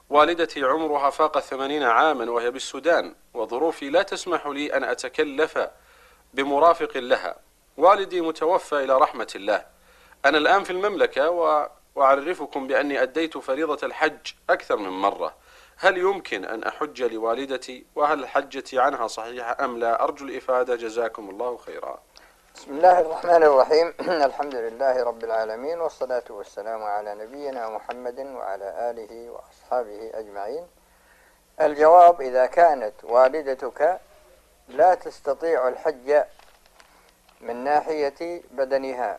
والدتي عمرها فاق 80 عاما وهي بالسودان، وظروفي لا تسمح لي أن أتكلف بمرافق لها. والدي متوفى إلى رحمة الله. أنا الآن في المملكة وأعرفكم بأني أديت فريضة الحج أكثر من مرة. هل يمكن أن أحج لوالدتي؟ وهل حجتي عنها صحيحة أم لا؟ أرجو الإفادة، جزاكم الله خيرا. بسم الله الرحمن الرحيم. الحمد لله رب العالمين، والصلاة والسلام على نبينا محمد وعلى آله وأصحابه أجمعين. الجواب: إذا كانت والدتك لا تستطيع الحج من ناحية بدنها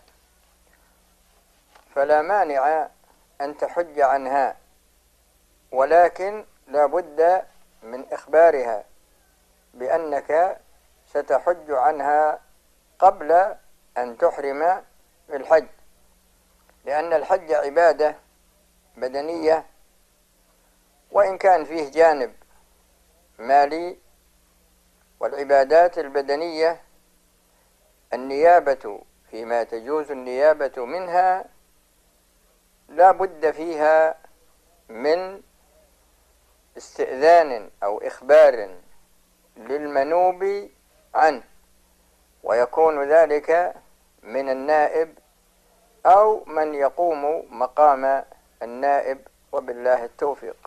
فلا مانع أن تحج عنها، ولكن لا بد من إخبارها بأنك ستحج عنها قبل أن تحرم بالحج، لأن الحج عبادة بدنية، وإن كان فيه جانب مالي. والعبادات البدنية النيابة فيما تجوز النيابة منها لا بد فيها من استئذان أو إخبار للمنوب عنه، ويكون ذلك من النائب أو من يقوم مقام النائب، وبالله التوفيق.